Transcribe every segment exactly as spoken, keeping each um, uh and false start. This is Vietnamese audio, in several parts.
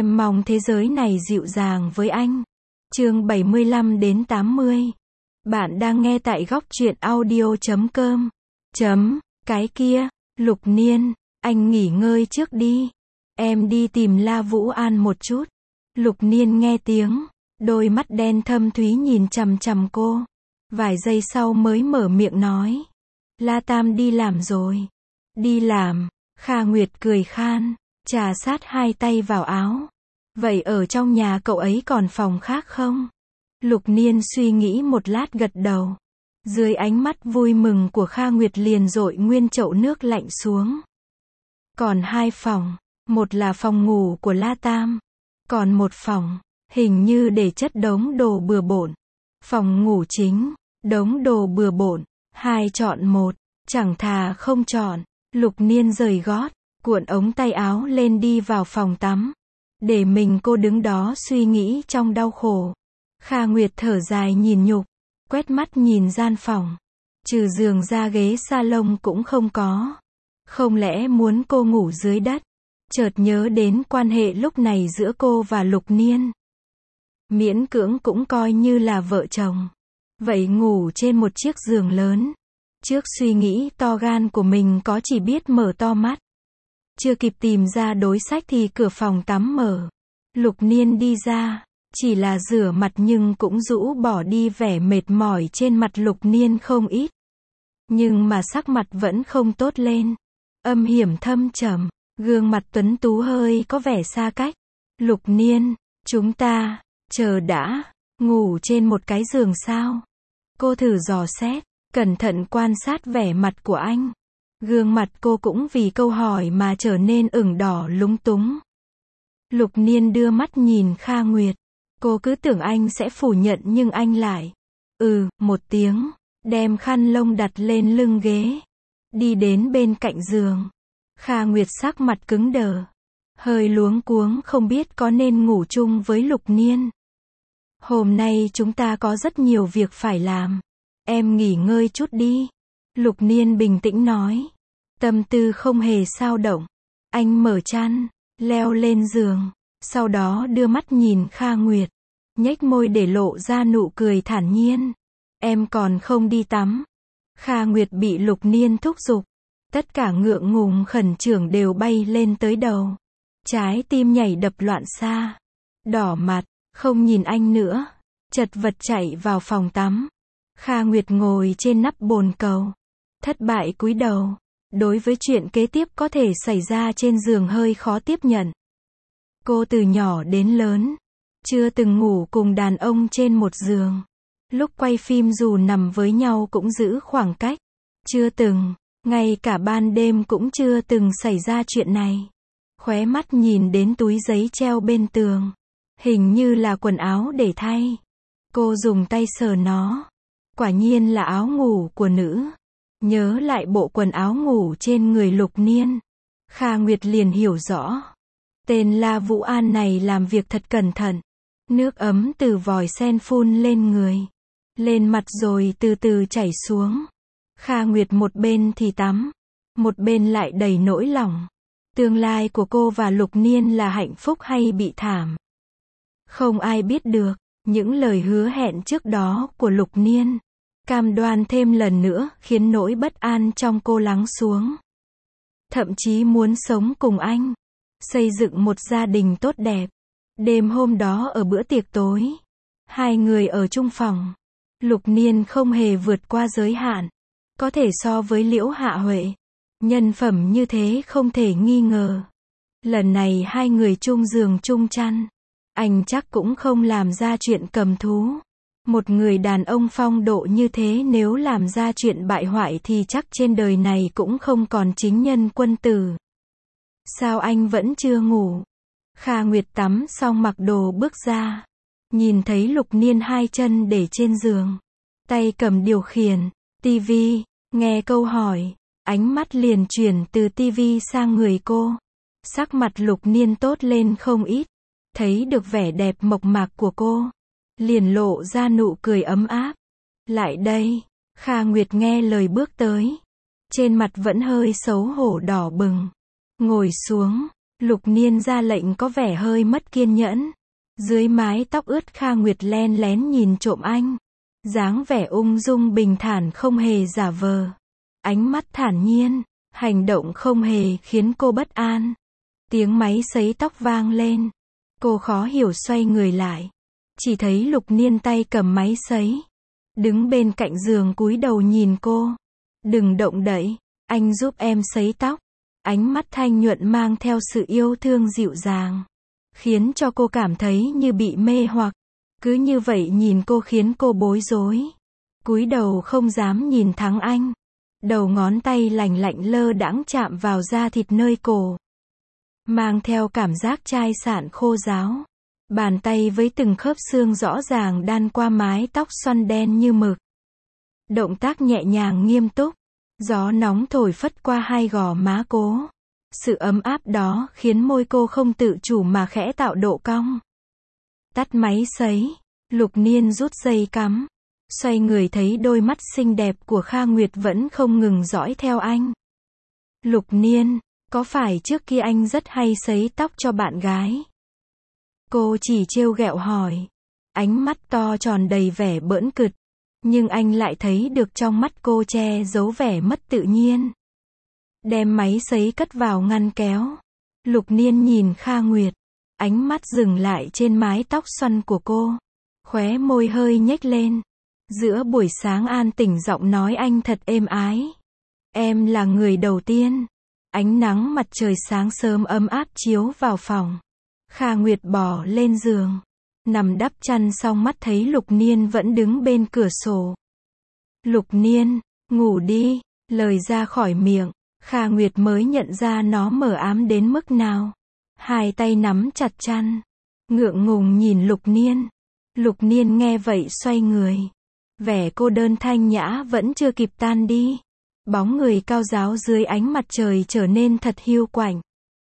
Em mong thế giới này dịu dàng với anh. Chương bảy mươi lăm đến tám mươi. Bạn đang nghe tại góc truyện audio chấm com. Chấm, cái kia, Lục Niên, anh nghỉ ngơi trước đi. Em đi tìm La Vũ An một chút. Lục Niên nghe tiếng, đôi mắt đen thâm thúy nhìn chằm chằm cô. Vài giây sau mới mở miệng nói. La Tam đi làm rồi. Đi làm, Kha Nguyệt cười khan, trà sát hai tay vào áo. Vậy ở trong nhà cậu ấy còn phòng khác không? Lục Niên suy nghĩ một lát gật đầu. Dưới ánh mắt vui mừng của Kha Nguyệt liền dội nguyên chậu nước lạnh xuống. Còn hai phòng, một là phòng ngủ của La Tam, còn một phòng, hình như để chất đống đồ bừa bộn. Phòng ngủ chính, đống đồ bừa bộn, hai chọn một, chẳng thà không chọn. Lục Niên rời gót, cuộn ống tay áo lên đi vào phòng tắm. Để mình cô đứng đó suy nghĩ trong đau khổ. Kha Nguyệt thở dài nhìn nhục, quét mắt nhìn gian phòng. Trừ giường ra ghế salon cũng không có. Không lẽ muốn cô ngủ dưới đất? Chợt nhớ đến quan hệ lúc này giữa cô và Lục Niên. Miễn cưỡng cũng coi như là vợ chồng. Vậy ngủ trên một chiếc giường lớn. Trước suy nghĩ to gan của mình có chỉ biết mở to mắt. Chưa kịp tìm ra đối sách thì cửa phòng tắm mở. Lục Niên đi ra, chỉ là rửa mặt nhưng cũng rũ bỏ đi vẻ mệt mỏi trên mặt Lục Niên không ít. Nhưng mà sắc mặt vẫn không tốt lên. Âm hiểm thâm trầm, gương mặt tuấn tú hơi có vẻ xa cách. Lục Niên, chúng ta, chờ đã, ngủ trên một cái giường sao? Cô thử dò xét, cẩn thận quan sát vẻ mặt của anh. Gương mặt cô cũng vì câu hỏi mà trở nên ửng đỏ lúng túng. Lục Niên đưa mắt nhìn Kha Nguyệt. Cô cứ tưởng anh sẽ phủ nhận nhưng anh lại. Ừ, một tiếng. Đem khăn lông đặt lên lưng ghế. Đi đến bên cạnh giường. Kha Nguyệt sắc mặt cứng đờ. Hơi luống cuống không biết có nên ngủ chung với Lục Niên. Hôm nay chúng ta có rất nhiều việc phải làm. Em nghỉ ngơi chút đi. Lục Niên bình tĩnh nói. Tâm tư không hề xao động. Anh mở chăn, leo lên giường, sau đó đưa mắt nhìn Kha Nguyệt, nhếch môi để lộ ra nụ cười thản nhiên. Em còn không đi tắm. Kha Nguyệt bị Lục Niên thúc giục. Tất cả ngượng ngùng khẩn trương đều bay lên tới đầu. Trái tim nhảy đập loạn xạ. Đỏ mặt, không nhìn anh nữa. Chật vật chạy vào phòng tắm. Kha Nguyệt ngồi trên nắp bồn cầu. Thất bại cúi đầu. Đối với chuyện kế tiếp có thể xảy ra trên giường hơi khó tiếp nhận. Cô từ nhỏ đến lớn, chưa từng ngủ cùng đàn ông trên một giường. Lúc quay phim dù nằm với nhau cũng giữ khoảng cách. Chưa từng, ngay cả ban đêm cũng chưa từng xảy ra chuyện này. Khóe mắt nhìn đến túi giấy treo bên tường. Hình như là quần áo để thay. Cô dùng tay sờ nó. Quả nhiên là áo ngủ của nữ. Nhớ lại bộ quần áo ngủ trên người Lục Niên. Kha Nguyệt liền hiểu rõ. Tên La Vũ An này làm việc thật cẩn thận. Nước ấm từ vòi sen phun lên người. Lên mặt rồi từ từ chảy xuống. Kha Nguyệt một bên thì tắm. Một bên lại đầy nỗi lòng. Tương lai của cô và Lục Niên là hạnh phúc hay bị thảm. Không ai biết được. Những lời hứa hẹn trước đó của Lục Niên. Cam đoan thêm lần nữa khiến nỗi bất an trong cô lắng xuống. Thậm chí muốn sống cùng anh. Xây dựng một gia đình tốt đẹp. Đêm hôm đó ở bữa tiệc tối. Hai người ở chung phòng. Lục Niên không hề vượt qua giới hạn. Có thể so với Liễu Hạ Huệ. Nhân phẩm như thế không thể nghi ngờ. Lần này hai người chung giường chung chăn. Anh chắc cũng không làm ra chuyện cầm thú. Một người đàn ông phong độ như thế nếu làm ra chuyện bại hoại thì chắc trên đời này cũng không còn chính nhân quân tử. Sao anh vẫn chưa ngủ? Kha Nguyệt tắm xong mặc đồ bước ra. Nhìn thấy Lục Niên hai chân để trên giường. Tay cầm điều khiển, tivi, nghe câu hỏi. Ánh mắt liền chuyển từ tivi sang người cô. Sắc mặt Lục Niên tốt lên không ít. Thấy được vẻ đẹp mộc mạc của cô. Liền lộ ra nụ cười ấm áp. Lại đây. Kha Nguyệt nghe lời bước tới. Trên mặt vẫn hơi xấu hổ đỏ bừng. Ngồi xuống. Lục Niên ra lệnh có vẻ hơi mất kiên nhẫn. Dưới mái tóc ướt Kha Nguyệt len lén nhìn trộm anh. Dáng vẻ ung dung bình thản không hề giả vờ. Ánh mắt thản nhiên, hành động không hề khiến cô bất an. Tiếng máy sấy tóc vang lên. Cô khó hiểu xoay người lại. Chỉ thấy Lục Niên tay cầm máy sấy. Đứng bên cạnh giường cúi đầu nhìn cô. Đừng động đậy, anh giúp em sấy tóc. Ánh mắt thanh nhuận mang theo sự yêu thương dịu dàng. Khiến cho cô cảm thấy như bị mê hoặc. Cứ như vậy nhìn cô khiến cô bối rối. Cúi đầu không dám nhìn thẳng anh. Đầu ngón tay lành lạnh lơ đãng chạm vào da thịt nơi cổ. Mang theo cảm giác chai sạn khô ráo. Bàn tay với từng khớp xương rõ ràng đan qua mái tóc xoăn đen như mực. Động tác nhẹ nhàng nghiêm túc. Gió nóng thổi phất qua hai gò má cô. Sự ấm áp đó khiến môi cô không tự chủ mà khẽ tạo độ cong. Tắt máy sấy. Lục Niên rút dây cắm. Xoay người thấy đôi mắt xinh đẹp của Kha Nguyệt vẫn không ngừng dõi theo anh. Lục Niên, có phải trước kia anh rất hay sấy tóc cho bạn gái? Cô chỉ trêu ghẹo hỏi. Ánh mắt to tròn đầy vẻ bỡn cợt. Nhưng anh lại thấy được trong mắt cô che giấu vẻ mất tự nhiên. Đem máy sấy cất vào ngăn kéo. Lục Niên nhìn Kha Nguyệt. Ánh mắt dừng lại trên mái tóc xoăn của cô. Khóe môi hơi nhếch lên. Giữa buổi sáng an tĩnh giọng nói anh thật êm ái. Em là người đầu tiên. Ánh nắng mặt trời sáng sớm ấm áp chiếu vào phòng. Kha Nguyệt bò lên giường. Nằm đắp chăn xong mắt thấy Lục Niên vẫn đứng bên cửa sổ. Lục Niên, ngủ đi. Lời ra khỏi miệng. Kha Nguyệt mới nhận ra nó mờ ám đến mức nào. Hai tay nắm chặt chăn. Ngượng ngùng nhìn Lục Niên. Lục Niên nghe vậy xoay người. Vẻ cô đơn thanh nhã vẫn chưa kịp tan đi. Bóng người cao ráo dưới ánh mặt trời trở nên thật hiu quạnh.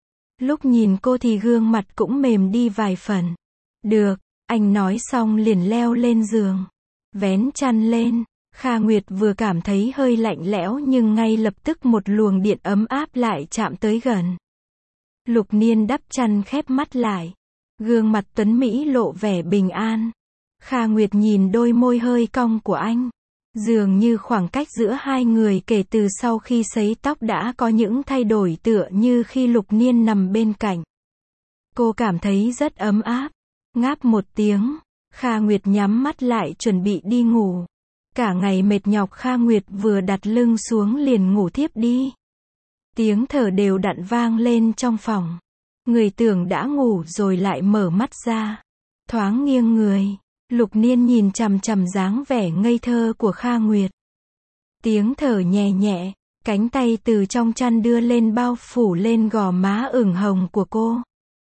Lúc nhìn cô thì gương mặt cũng mềm đi vài phần. Được, anh nói xong liền leo lên giường. Vén chăn lên. Kha Nguyệt vừa cảm thấy hơi lạnh lẽo nhưng ngay lập tức một luồng điện ấm áp lại chạm tới gần. Lục Niên đắp chăn khép mắt lại. Gương mặt tuấn Mỹ lộ vẻ bình an. Kha Nguyệt nhìn đôi môi hơi cong của anh. Dường như khoảng cách giữa hai người kể từ sau khi sấy tóc đã có những thay đổi tựa như khi Lục Niên nằm bên cạnh. Cô cảm thấy rất ấm áp. Ngáp một tiếng. Kha Nguyệt nhắm mắt lại chuẩn bị đi ngủ. Cả ngày mệt nhọc Kha Nguyệt vừa đặt lưng xuống liền ngủ thiếp đi. Tiếng thở đều đặn vang lên trong phòng. Người tưởng đã ngủ rồi lại mở mắt ra. Thoáng nghiêng người. Lục Niên nhìn chằm chằm dáng vẻ ngây thơ của Kha Nguyệt. Tiếng thở nhẹ nhẹ. Cánh tay từ trong chăn đưa lên bao phủ lên gò má ửng hồng của cô.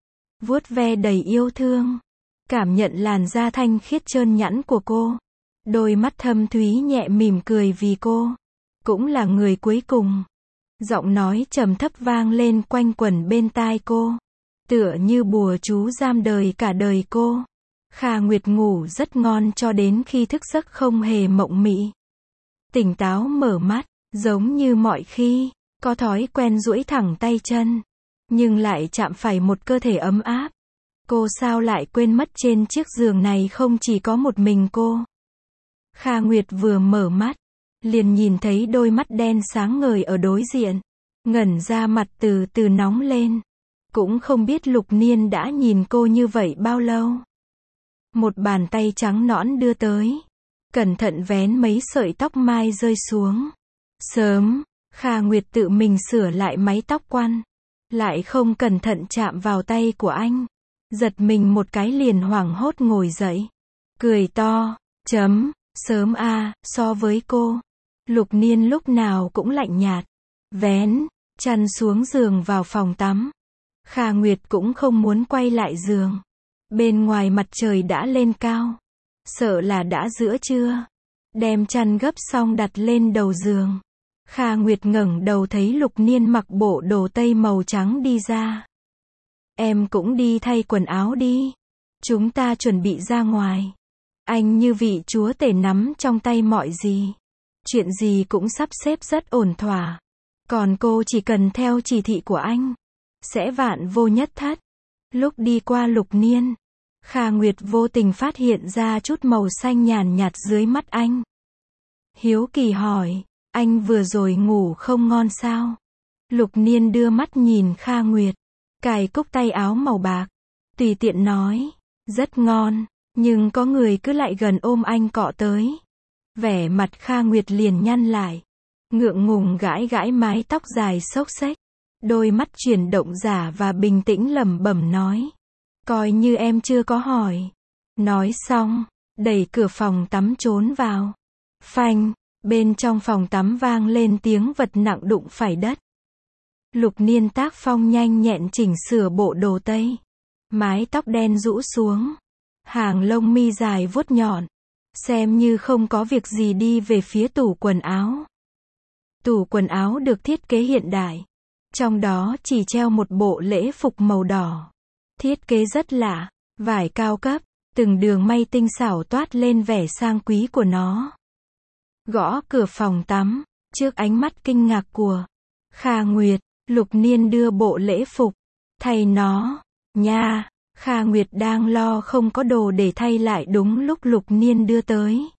Vuốt ve đầy yêu thương. Cảm nhận làn da thanh khiết trơn nhẵn của cô. Đôi mắt thâm thúy nhẹ mỉm cười vì cô. Cũng là người cuối cùng. Giọng nói trầm thấp vang lên quanh quẩn bên tai cô. Tựa như bùa chú giam đời cả đời cô. Kha Nguyệt ngủ rất ngon cho đến khi thức giấc không hề mộng mị. Tỉnh táo mở mắt, giống như mọi khi, có thói quen duỗi thẳng tay chân. Nhưng lại chạm phải một cơ thể ấm áp. Cô sao lại quên mất trên chiếc giường này không chỉ có một mình cô. Kha Nguyệt vừa mở mắt, liền nhìn thấy đôi mắt đen sáng ngời ở đối diện. Ngẩn ra mặt từ từ nóng lên. Cũng không biết Lục Niên đã nhìn cô như vậy bao lâu. Một bàn tay trắng nõn đưa tới. Cẩn thận vén mấy sợi tóc mai rơi xuống. Sớm, Kha Nguyệt tự mình sửa lại mái tóc quăn. Lại không cẩn thận chạm vào tay của anh. Giật mình một cái liền hoảng hốt ngồi dậy. Cười to, chấm, sớm a, so với cô. Lục Niên lúc nào cũng lạnh nhạt. Vén chăn xuống giường vào phòng tắm. Kha Nguyệt cũng không muốn quay lại giường. Bên ngoài mặt trời đã lên cao. Sợ là đã giữa trưa. Đem chăn gấp xong đặt lên đầu giường. Kha Nguyệt ngẩng đầu thấy Lục Niên mặc bộ đồ tây màu trắng đi ra. Em cũng đi thay quần áo đi. Chúng ta chuẩn bị ra ngoài. Anh như vị chúa tể nắm trong tay mọi gì. Chuyện gì cũng sắp xếp rất ổn thỏa. Còn cô chỉ cần theo chỉ thị của anh. sẽ vạn vô nhất thất. Lúc đi qua Lục Niên, Kha Nguyệt vô tình phát hiện ra chút màu xanh nhàn nhạt dưới mắt anh. Hiếu kỳ hỏi, anh vừa rồi ngủ không ngon sao? Lục Niên đưa mắt nhìn Kha Nguyệt, cài cúc tay áo màu bạc, tùy tiện nói, rất ngon, nhưng có người cứ lại gần ôm anh cọ tới. Vẻ mặt Kha Nguyệt liền nhăn lại, ngượng ngùng gãi gãi mái tóc dài xốc xếch, đôi mắt chuyển động giả và bình tĩnh lẩm bẩm nói, coi như em chưa có hỏi. Nói xong, đẩy cửa phòng tắm trốn vào. Phanh, bên trong phòng tắm vang lên tiếng vật nặng đụng phải đất. Lục Niên tác phong nhanh nhẹn chỉnh sửa bộ đồ tây, mái tóc đen rũ xuống, hàng lông mi dài vuốt nhọn, xem như không có việc gì đi về phía tủ quần áo. Tủ quần áo được thiết kế hiện đại, trong đó chỉ treo một bộ lễ phục màu đỏ. Thiết kế rất lạ, vải cao cấp, từng đường may tinh xảo toát lên vẻ sang quý của nó. Gõ cửa phòng tắm, trước ánh mắt kinh ngạc của Kha Nguyệt, Lục Niên đưa bộ lễ phục, thay nó, nha. Kha Nguyệt đang lo không có đồ để thay lại đúng lúc Lục Niên đưa tới.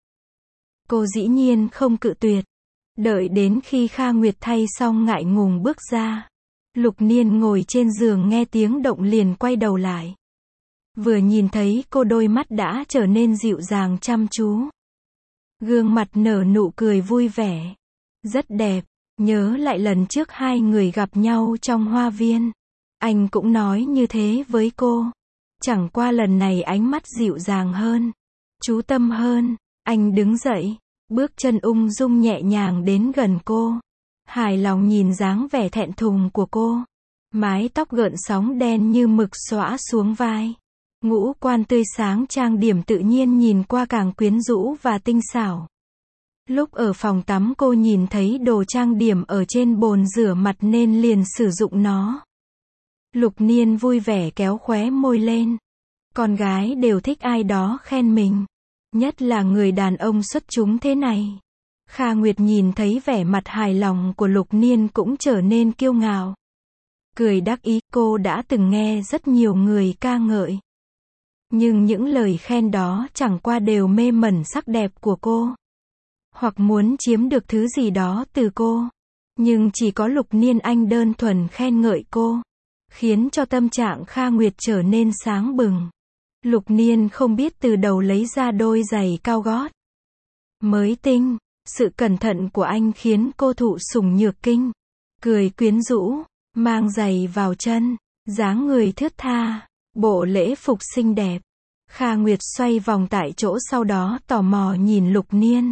Cô dĩ nhiên không cự tuyệt. Đợi đến khi Kha Nguyệt thay xong ngại ngùng bước ra. Lục Niên ngồi trên giường nghe tiếng động liền quay đầu lại. Vừa nhìn thấy cô đôi mắt đã trở nên dịu dàng chăm chú. Gương mặt nở nụ cười vui vẻ. Rất đẹp, nhớ lại lần trước hai người gặp nhau trong hoa viên. Anh cũng nói như thế với cô. Chẳng qua lần này ánh mắt dịu dàng hơn, chú tâm hơn. Anh đứng dậy, bước chân ung dung nhẹ nhàng đến gần cô. Hài lòng nhìn dáng vẻ thẹn thùng của cô. Mái tóc gợn sóng đen như mực xõa xuống vai. Ngũ quan tươi sáng trang điểm tự nhiên nhìn qua càng quyến rũ và tinh xảo. Lúc ở phòng tắm cô nhìn thấy đồ trang điểm ở trên bồn rửa mặt nên liền sử dụng nó. Lục Niên vui vẻ kéo khóe môi lên. Con gái đều thích ai đó khen mình. Nhất là người đàn ông xuất chúng thế này. Kha Nguyệt nhìn thấy vẻ mặt hài lòng của Lục Niên cũng trở nên kiêu ngạo. Cười đắc ý, cô đã từng nghe rất nhiều người ca ngợi. Nhưng những lời khen đó chẳng qua đều mê mẩn sắc đẹp của cô. Hoặc muốn chiếm được thứ gì đó từ cô. Nhưng chỉ có Lục Niên anh đơn thuần khen ngợi cô. Khiến cho tâm trạng Kha Nguyệt trở nên sáng bừng. Lục Niên không biết từ đầu lấy ra đôi giày cao gót mới tinh. Sự cẩn thận của anh khiến cô thụ sủng nhược kinh. Cười quyến rũ, mang giày vào chân, dáng người thướt tha, bộ lễ phục xinh đẹp. Kha Nguyệt xoay vòng tại chỗ sau đó tò mò nhìn Lục Niên.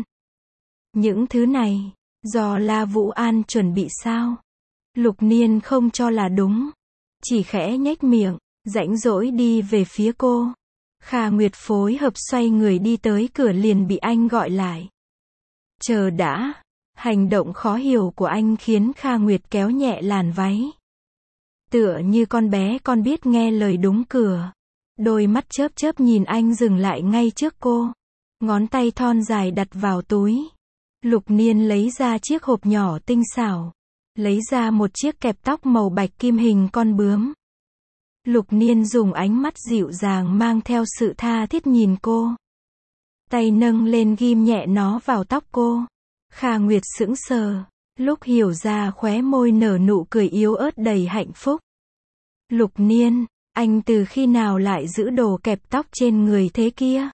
Những thứ này, do La Vũ An chuẩn bị sao? Lục Niên không cho là đúng. Chỉ khẽ nhếch miệng, rãnh rỗi đi về phía cô. Kha Nguyệt phối hợp xoay người đi tới cửa liền bị anh gọi lại. Chờ đã. Hành động khó hiểu của anh khiến Kha Nguyệt kéo nhẹ làn váy. Tựa như con bé con biết nghe lời đúng cửa. Đôi mắt chớp chớp nhìn anh dừng lại ngay trước cô. Ngón tay thon dài đặt vào túi. Lục Niên lấy ra chiếc hộp nhỏ tinh xảo. Lấy ra một chiếc kẹp tóc màu bạch kim hình con bướm. Lục Niên dùng ánh mắt dịu dàng mang theo sự tha thiết nhìn cô. Tay nâng lên ghim nhẹ nó vào tóc cô. Kha Nguyệt sững sờ. Lúc hiểu ra khóe môi nở nụ cười yếu ớt đầy hạnh phúc. Lục Niên, anh từ khi nào lại giữ đồ kẹp tóc trên người thế kia?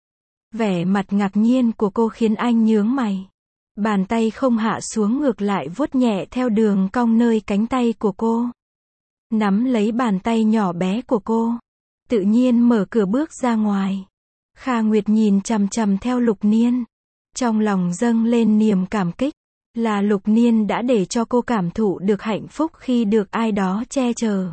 Vẻ mặt ngạc nhiên của cô khiến anh nhướng mày. Bàn tay không hạ xuống ngược lại vuốt nhẹ theo đường cong nơi cánh tay của cô. Nắm lấy bàn tay nhỏ bé của cô. Tự nhiên mở cửa bước ra ngoài. Kha Nguyệt nhìn chằm chằm theo Lục Niên. Trong lòng dâng lên niềm cảm kích. Là Lục Niên đã để cho cô cảm thụ được hạnh phúc khi được ai đó che chở.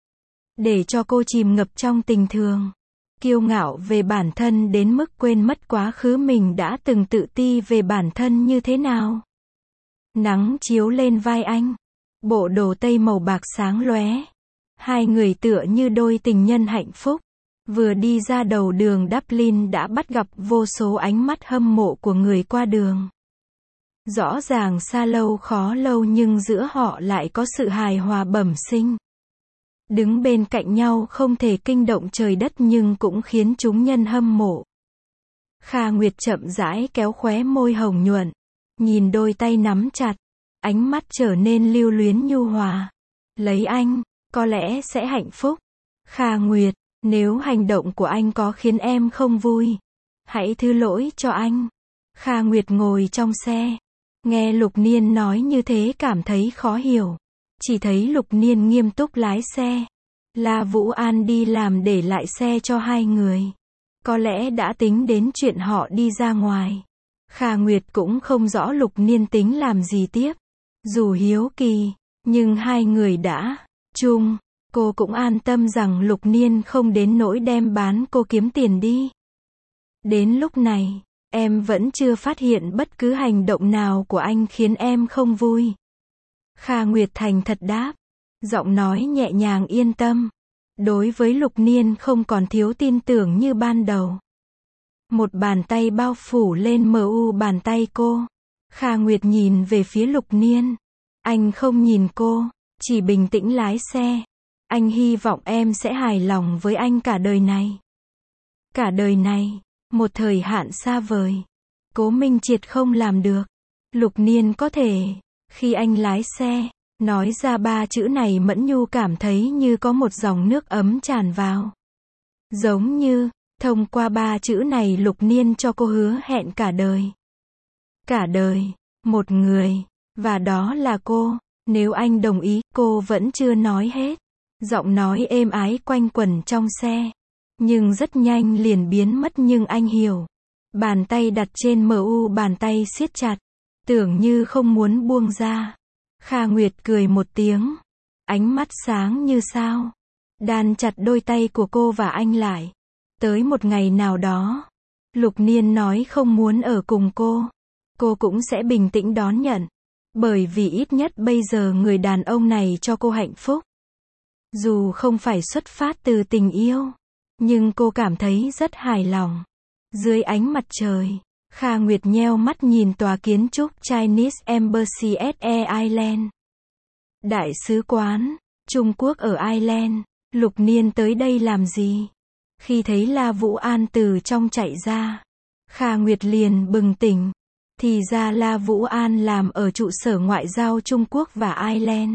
Để cho cô chìm ngập trong tình thương. Kiêu ngạo về bản thân đến mức quên mất quá khứ mình đã từng tự ti về bản thân như thế nào. Nắng chiếu lên vai anh. Bộ đồ tây màu bạc sáng lóe. Hai người tựa như đôi tình nhân hạnh phúc. Vừa đi ra đầu đường Dublin đã bắt gặp vô số ánh mắt hâm mộ của người qua đường. Rõ ràng xa lâu khó lâu nhưng giữa họ lại có sự hài hòa bẩm sinh. Đứng bên cạnh nhau không thể kinh động trời đất nhưng cũng khiến chúng nhân hâm mộ. Kha Nguyệt chậm rãi kéo khóe môi hồng nhuận, nhìn đôi tay nắm chặt, ánh mắt trở nên lưu luyến nhu hòa. Lấy anh, có lẽ sẽ hạnh phúc. Kha Nguyệt, nếu hành động của anh có khiến em không vui, hãy thứ lỗi cho anh. Kha Nguyệt ngồi trong xe, nghe Lục Niên nói như thế cảm thấy khó hiểu. Chỉ thấy Lục Niên nghiêm túc lái xe. La Vũ An đi làm để lại xe cho hai người. Có lẽ đã tính đến chuyện họ đi ra ngoài. Kha Nguyệt cũng không rõ Lục Niên tính làm gì tiếp. Dù hiếu kỳ, nhưng hai người đã chung, cô cũng an tâm rằng Lục Niên không đến nỗi đem bán cô kiếm tiền đi. Đến lúc này, em vẫn chưa phát hiện bất cứ hành động nào của anh khiến em không vui. Kha Nguyệt thành thật đáp, giọng nói nhẹ nhàng yên tâm. Đối với Lục Niên không còn thiếu tin tưởng như ban đầu. Một bàn tay bao phủ lên mờ u bàn tay cô. Kha Nguyệt nhìn về phía Lục Niên. Anh không nhìn cô, chỉ bình tĩnh lái xe. Anh hy vọng em sẽ hài lòng với anh cả đời này. Cả đời này, một thời hạn xa vời. Cố Minh Triệt không làm được. Lục Niên có thể. Khi anh lái xe, nói ra ba chữ này Mẫn Nhu cảm thấy như có một dòng nước ấm tràn vào. Giống như, thông qua ba chữ này Lục Niên cho cô hứa hẹn cả đời. Cả đời, một người, và đó là cô. Nếu anh đồng ý, cô vẫn chưa nói hết. Giọng nói êm ái quanh quẩn trong xe. Nhưng rất nhanh liền biến mất nhưng anh hiểu. Bàn tay đặt trên mờ u bàn tay siết chặt. Tưởng như không muốn buông ra. Kha Nguyệt cười một tiếng. Ánh mắt sáng như sao. Đan chặt đôi tay của cô và anh lại. Tới một ngày nào đó, Lục Niên nói không muốn ở cùng cô. Cô cũng sẽ bình tĩnh đón nhận. Bởi vì ít nhất bây giờ người đàn ông này cho cô hạnh phúc. Dù không phải xuất phát từ tình yêu, nhưng cô cảm thấy rất hài lòng. Dưới ánh mặt trời, Kha Nguyệt nheo mắt nhìn tòa kiến trúc Chinese Embassy at Ireland. Đại sứ quán Trung Quốc ở Ireland. Lục Niên tới đây làm gì? Khi thấy La Vũ An từ trong chạy ra, Kha Nguyệt liền bừng tỉnh. Thì ra La Vũ An làm ở trụ sở ngoại giao Trung Quốc và Ireland.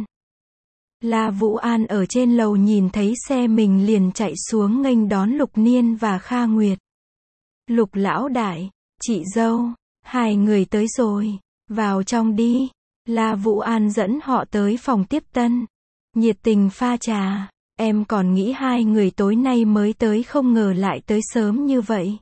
La Vũ An ở trên lầu nhìn thấy xe mình liền chạy xuống nghênh đón Lục Niên và Kha Nguyệt. Lục lão đại, chị dâu, hai người tới rồi, vào trong đi. La Vũ An dẫn họ tới phòng tiếp tân. Nhiệt tình pha trà. Em còn nghĩ hai người tối nay mới tới không ngờ lại tới sớm như vậy.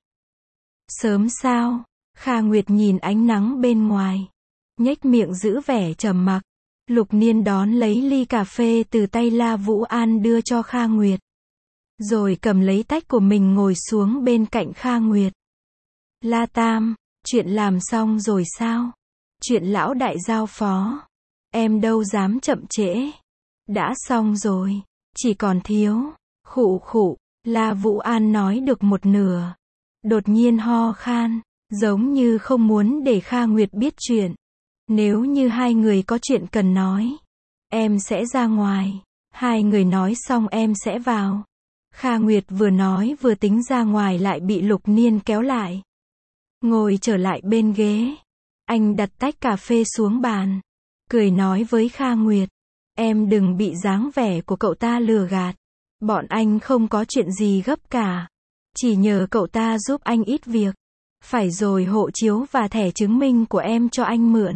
Sớm sao? Kha Nguyệt nhìn ánh nắng bên ngoài. Nhếch miệng giữ vẻ trầm mặc. Lục Niên đón lấy ly cà phê từ tay La Vũ An đưa cho Kha Nguyệt. Rồi cầm lấy tách của mình ngồi xuống bên cạnh Kha Nguyệt. La Tam, chuyện làm xong rồi sao? Chuyện lão đại giao phó. Em đâu dám chậm trễ. Đã xong rồi. Chỉ còn thiếu. Khụ khụ. La Vũ An nói được một nửa. Đột nhiên ho khan. Giống như không muốn để Kha Nguyệt biết chuyện. Nếu như hai người có chuyện cần nói, em sẽ ra ngoài. Hai người nói xong em sẽ vào. Kha Nguyệt vừa nói vừa tính ra ngoài lại bị Lục Niên kéo lại. Ngồi trở lại bên ghế. Anh đặt tách cà phê xuống bàn. Cười nói với Kha Nguyệt. Em đừng bị dáng vẻ của cậu ta lừa gạt. Bọn anh không có chuyện gì gấp cả. Chỉ nhờ cậu ta giúp anh ít việc. Phải rồi hộ chiếu và thẻ chứng minh của em cho anh mượn.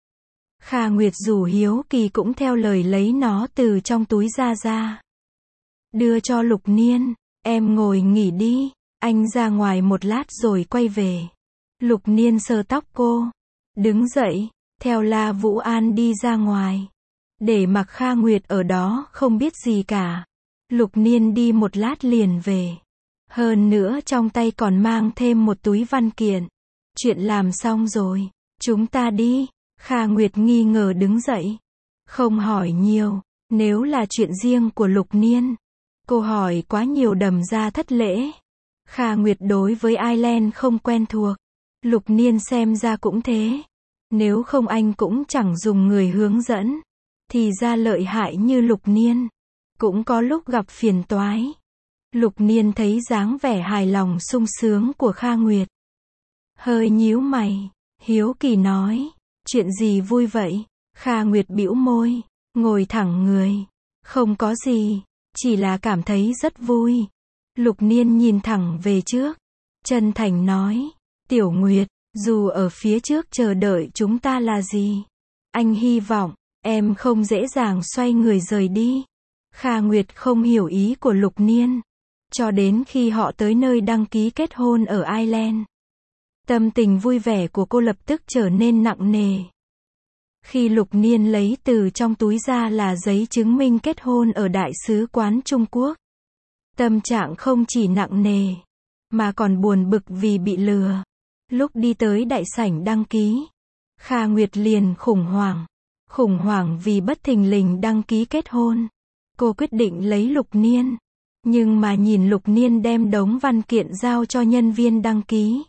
Kha Nguyệt dù hiếu kỳ cũng theo lời lấy nó từ trong túi ra ra. Đưa cho Lục Niên. Em ngồi nghỉ đi. Anh ra ngoài một lát rồi quay về. Lục Niên sờ tóc cô. Đứng dậy. Theo La Vũ An đi ra ngoài. Để mặc Kha Nguyệt ở đó không biết gì cả. Lục Niên đi một lát liền về. Hơn nữa trong tay còn mang thêm một túi văn kiện. Chuyện làm xong rồi. Chúng ta đi. Kha Nguyệt nghi ngờ đứng dậy. Không hỏi nhiều. Nếu là chuyện riêng của Lục Niên. Cô hỏi quá nhiều đầm ra thất lễ. Kha Nguyệt đối với Ireland không quen thuộc. Lục Niên xem ra cũng thế. Nếu không anh cũng chẳng dùng người hướng dẫn. Thì ra lợi hại như Lục Niên. cũng có lúc gặp phiền toái. Lục Niên thấy dáng vẻ hài lòng sung sướng của Kha Nguyệt. Hơi nhíu mày, hiếu kỳ nói, chuyện gì vui vậy? Kha Nguyệt bĩu môi, ngồi thẳng người. Không có gì, chỉ là cảm thấy rất vui. Lục Niên nhìn thẳng về trước, chân thành nói, Tiểu Nguyệt, dù ở phía trước chờ đợi chúng ta là gì, anh hy vọng, em không dễ dàng xoay người rời đi. Kha Nguyệt không hiểu ý của Lục Niên, cho đến khi họ tới nơi đăng ký kết hôn ở Ireland. Tâm tình vui vẻ của cô lập tức trở nên nặng nề. Khi Lục Niên lấy từ trong túi ra là giấy chứng minh kết hôn ở Đại sứ quán Trung Quốc, tâm trạng không chỉ nặng nề, mà còn buồn bực vì bị lừa. Lúc đi tới đại sảnh đăng ký, Kha Nguyệt liền khủng hoảng. Khủng hoảng vì bất thình lình đăng ký kết hôn. Cô quyết định lấy Lục Niên. Nhưng mà nhìn Lục Niên đem đống văn kiện giao cho nhân viên đăng ký,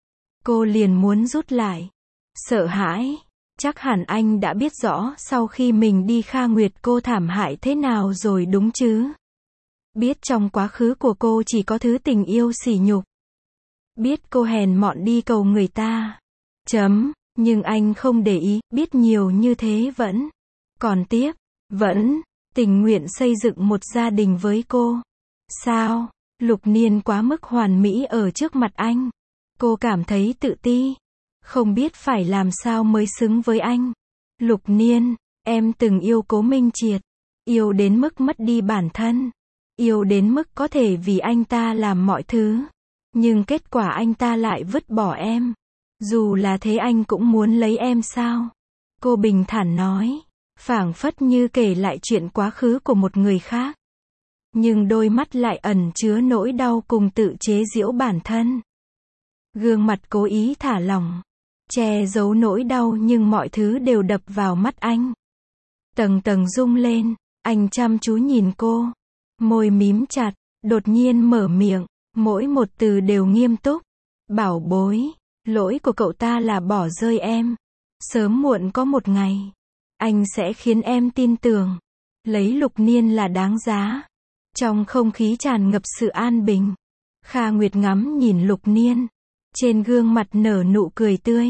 cô liền muốn rút lại. Sợ hãi. Chắc hẳn anh đã biết rõ sau khi mình đi Kha Nguyệt cô thảm hại thế nào rồi đúng chứ? Biết trong quá khứ của cô chỉ có thứ tình yêu sỉ nhục. Biết cô hèn mọn đi cầu người ta. Chấm. Nhưng anh không để ý, biết nhiều như thế vẫn. Còn tiếp. Vẫn. Tình nguyện xây dựng một gia đình với cô. Sao? Lục Niên quá mức hoàn mỹ ở trước mặt anh. Cô cảm thấy tự ti. Không biết phải làm sao mới xứng với anh. Lục Niên, em từng yêu Cố Minh Triệt. Yêu đến mức mất đi bản thân. Yêu đến mức có thể vì anh ta làm mọi thứ. Nhưng kết quả anh ta lại vứt bỏ em. Dù là thế anh cũng muốn lấy em sao? Cô bình thản nói. Phảng phất như kể lại chuyện quá khứ của một người khác. Nhưng đôi mắt lại ẩn chứa nỗi đau cùng tự chế giễu bản thân. Gương mặt cố ý thả lỏng, che giấu nỗi đau nhưng mọi thứ đều đập vào mắt anh. Tầng tầng rung lên, anh chăm chú nhìn cô. Môi mím chặt, đột nhiên mở miệng, mỗi một từ đều nghiêm túc. Bảo bối, lỗi của cậu ta là bỏ rơi em. Sớm muộn có một ngày, anh sẽ khiến em tin tưởng. Lấy Lục Niên là đáng giá. Trong không khí tràn ngập sự an bình, Kha Nguyệt ngắm nhìn Lục Niên. Trên gương mặt nở nụ cười tươi.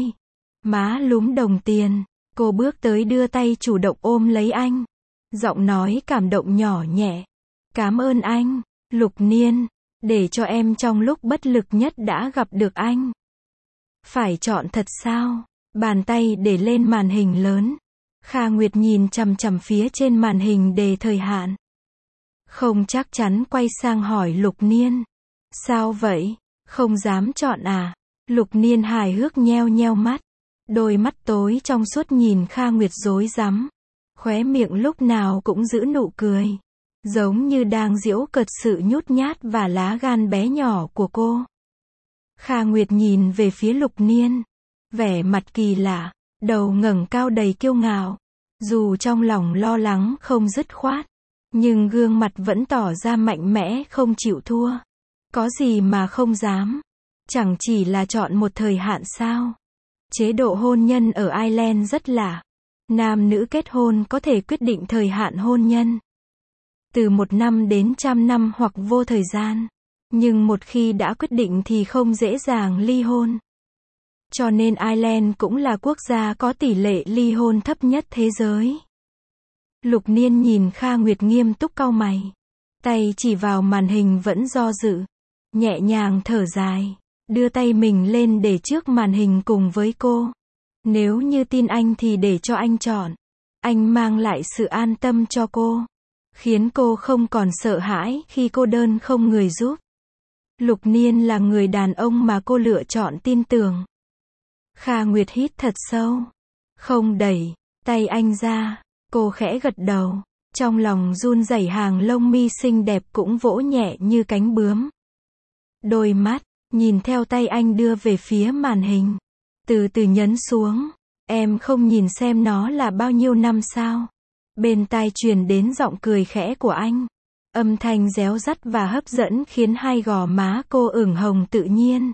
Má lúm đồng tiền. Cô bước tới đưa tay chủ động ôm lấy anh. Giọng nói cảm động nhỏ nhẹ. Cảm ơn anh, Lục Niên. Để cho em trong lúc bất lực nhất đã gặp được anh. Phải chọn thật sao? Bàn tay để lên màn hình lớn. Kha Nguyệt nhìn chằm chằm phía trên màn hình đề thời hạn. Không chắc chắn quay sang hỏi Lục Niên. Sao vậy? Không dám chọn à? Lục Niên hài hước nheo nheo mắt. Đôi mắt tối trong suốt nhìn Kha Nguyệt rối rắm. Khóe miệng lúc nào cũng giữ nụ cười. Giống như đang giễu cợt sự nhút nhát và lá gan bé nhỏ của cô. Kha Nguyệt nhìn về phía Lục Niên. Vẻ mặt kỳ lạ. Đầu ngẩng cao đầy kiêu ngạo. Dù trong lòng lo lắng không dứt khoát. Nhưng gương mặt vẫn tỏ ra mạnh mẽ không chịu thua. Có gì mà không dám. Chẳng chỉ là chọn một thời hạn sao. Chế độ hôn nhân ở Ireland rất lạ. Nam nữ kết hôn có thể quyết định thời hạn hôn nhân. Từ một năm đến trăm năm hoặc vô thời gian. Nhưng một khi đã quyết định thì không dễ dàng ly hôn. Cho nên Ireland cũng là quốc gia có tỷ lệ ly hôn thấp nhất thế giới. Lục Niên nhìn Kha Nguyệt nghiêm túc cau mày. Tay chỉ vào màn hình vẫn do dự. Nhẹ nhàng thở dài. Đưa tay mình lên để trước màn hình cùng với cô. Nếu như tin anh thì để cho anh chọn. Anh mang lại sự an tâm cho cô. Khiến cô không còn sợ hãi khi cô đơn không người giúp. Lục Niên là người đàn ông mà cô lựa chọn tin tưởng. Kha Nguyệt hít thật sâu. Không đẩy tay anh ra. Cô khẽ gật đầu. Trong lòng run rẩy hàng lông mi xinh đẹp cũng vỗ nhẹ như cánh bướm. Đôi mắt nhìn theo tay anh đưa về phía màn hình. Từ từ nhấn xuống. Em không nhìn xem nó là bao nhiêu năm sao? Bên tai truyền đến giọng cười khẽ của anh. Âm thanh réo rắt và hấp dẫn khiến hai gò má cô ửng hồng tự nhiên.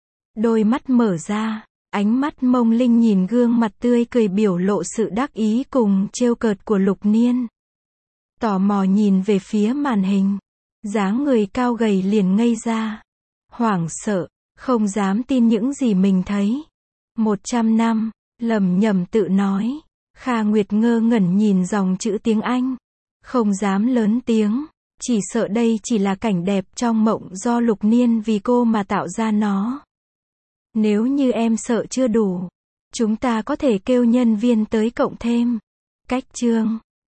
Đôi mắt mở ra. Ánh mắt mông linh nhìn gương mặt tươi cười biểu lộ sự đắc ý cùng trêu cợt của Lục Niên. tò mò nhìn về phía màn hình. Dáng người cao gầy liền ngây ra. Hoảng sợ, không dám tin những gì mình thấy. Một trăm năm, lẩm nhẩm tự nói. Kha Nguyệt ngơ ngẩn nhìn dòng chữ tiếng Anh. Không dám lớn tiếng, chỉ sợ đây chỉ là cảnh đẹp trong mộng do Lục Niên vì cô mà tạo ra nó. Nếu như em sợ chưa đủ, chúng ta có thể kêu nhân viên tới cộng thêm. Cách chương